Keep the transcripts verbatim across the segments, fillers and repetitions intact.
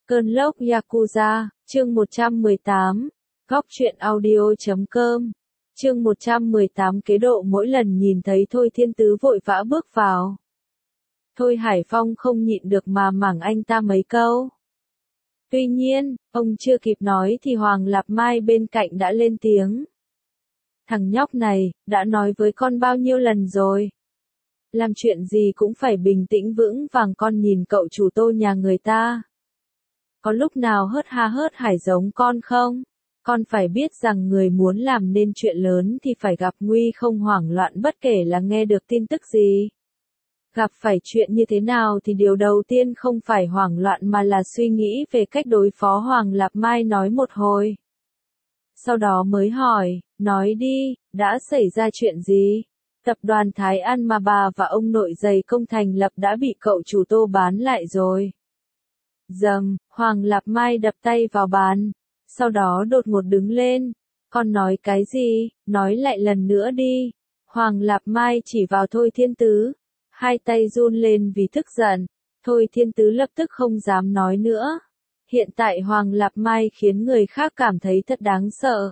Cơn lốc Yakuza, chương một trăm mười tám, góc truyện audio chấm com, chương một trăm mười tám kế độ mỗi lần nhìn thấy Thôi Thiên Tứ vội vã bước vào. Thôi Hải Phong không nhịn được mà mảng anh ta mấy câu. Tuy nhiên, ông chưa kịp nói thì Hoàng Lạp Mai bên cạnh đã lên tiếng. Thằng nhóc này, đã nói với con bao nhiêu lần rồi. Làm chuyện gì cũng phải bình tĩnh vững vàng, con nhìn cậu chủ Tô nhà người ta. Có lúc nào hớt ha hớt hải giống con không? Con phải biết rằng người muốn làm nên chuyện lớn thì phải gặp nguy không hoảng loạn bất kể là nghe được tin tức gì. Gặp phải chuyện như thế nào thì điều đầu tiên không phải hoảng loạn mà là suy nghĩ về cách đối phó. Hoàng Lạp Mai nói một hồi. Sau đó mới hỏi, nói đi, đã xảy ra chuyện gì? Tập đoàn Thái An mà bà và ông nội giày công thành lập đã bị cậu chủ Tô bán lại rồi. Dầm, Hoàng Lạp Mai đập tay vào bàn, sau đó đột ngột đứng lên. Con nói cái gì, nói lại lần nữa đi. Hoàng Lạp Mai chỉ vào Thôi Thiên Tứ, hai tay run lên vì tức giận. Thôi Thiên Tứ lập tức không dám nói nữa. Hiện tại Hoàng Lạp Mai khiến người khác cảm thấy thật đáng sợ.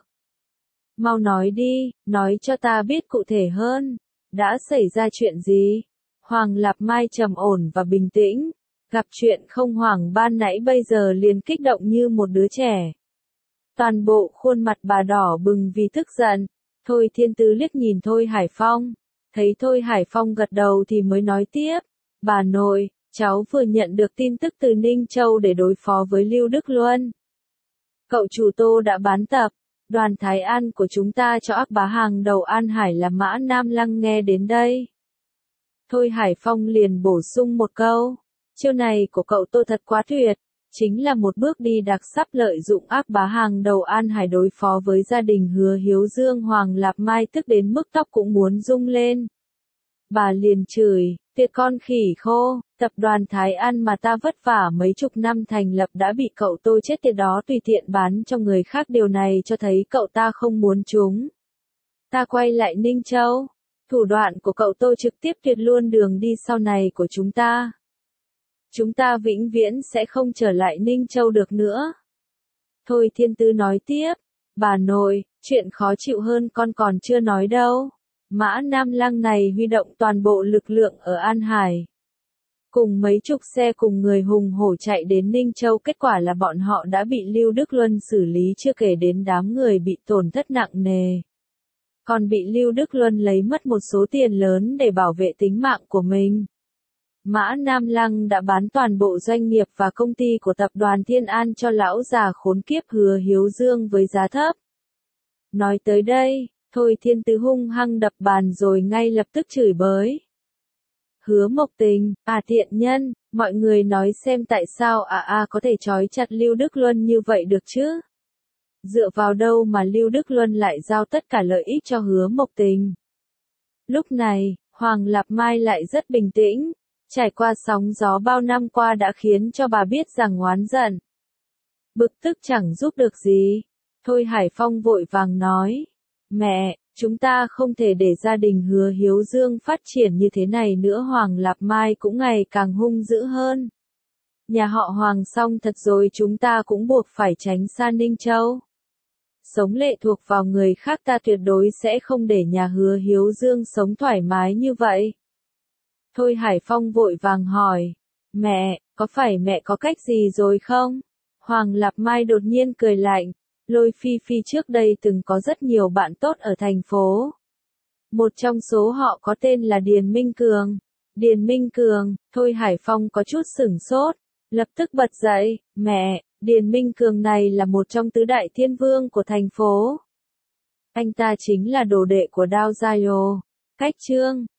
Mau nói đi, nói cho ta biết cụ thể hơn. Đã xảy ra chuyện gì? Hoàng Lạp Mai trầm ổn và bình tĩnh. Gặp chuyện không hoảng ban nãy bây giờ liền kích động như một đứa trẻ. Toàn bộ khuôn mặt bà đỏ bừng vì tức giận. Thôi Thiên Tứ liếc nhìn Thôi Hải Phong. Thấy Thôi Hải Phong gật đầu thì mới nói tiếp. Bà nội, cháu vừa nhận được tin tức từ Ninh Châu để đối phó với Lưu Đức Luân. Cậu chủ Tô đã bán tập đoàn Thái An của chúng ta cho ác bá hàng đầu An Hải là Mã Nam Lăng. Nghe đến đây, Thôi Hải Phong liền bổ sung một câu. Chiêu này của cậu Tô thật quá tuyệt, chính là một bước đi đặc sắc lợi dụng ác bá hàng đầu An Hải đối phó với gia đình Hứa Hiếu Dương. Hoàng Lạp Mai tức đến mức tóc cũng muốn rung lên. Bà liền chửi, tiệt con khỉ khô, tập đoàn Thái An mà ta vất vả mấy chục năm thành lập đã bị cậu Tô chết tiệt đó tùy tiện bán cho người khác, điều này cho thấy cậu ta không muốn chúng ta quay lại Ninh Châu. Thủ đoạn của cậu Tô trực tiếp tuyệt luôn đường đi sau này của chúng ta. Chúng ta vĩnh viễn sẽ không trở lại Ninh Châu được nữa. Thôi Thiên Tứ nói tiếp, bà nội, chuyện khó chịu hơn con còn chưa nói đâu. Mã Nam Lăng này huy động toàn bộ lực lượng ở An Hải. Cùng mấy chục xe cùng người hùng hổ chạy đến Ninh Châu, kết quả là bọn họ đã bị Lưu Đức Luân xử lý, chưa kể đến đám người bị tổn thất nặng nề. Còn bị Lưu Đức Luân lấy mất một số tiền lớn để bảo vệ tính mạng của mình. Mã Nam Lăng đã bán toàn bộ doanh nghiệp và công ty của tập đoàn Thiên An cho lão già khốn kiếp Hứa Hiếu Dương với giá thấp. Nói tới đây, Thôi Thiên Tứ hung hăng đập bàn rồi ngay lập tức chửi bới. Hứa Mộc Tình, à tiện nhân, mọi người nói xem tại sao à à có thể trói chặt Lưu Đức Luân như vậy được chứ? Dựa vào đâu mà Lưu Đức Luân lại giao tất cả lợi ích cho Hứa Mộc Tình? Lúc này, Hoàng Lạp Mai lại rất bình tĩnh. Trải qua sóng gió bao năm qua đã khiến cho bà biết rằng oán giận, bực tức chẳng giúp được gì. Thôi Hải Phong vội vàng nói. Mẹ, chúng ta không thể để gia đình Hứa Hiếu Dương phát triển như thế này nữa. Hoàng Lạp Mai cũng ngày càng hung dữ hơn. Nhà họ Hoàng xong thật rồi, chúng ta cũng buộc phải tránh xa Ninh Châu. Sống lệ thuộc vào người khác, ta tuyệt đối sẽ không để nhà Hứa Hiếu Dương sống thoải mái như vậy. Thôi Hải Phong vội vàng hỏi. Mẹ, có phải mẹ có cách gì rồi không? Hoàng Lạp Mai đột nhiên cười lạnh. Lôi Phi Phi trước đây từng có rất nhiều bạn tốt ở thành phố. Một trong số họ có tên là Điền Minh Cường. Điền Minh Cường, Thôi Hải Phong có chút sửng sốt, lập tức bật dậy. Mẹ, Điền Minh Cường này là một trong tứ đại thiên vương của thành phố. Anh ta chính là đồ đệ của Đao Gia Yồ, Cách Trương.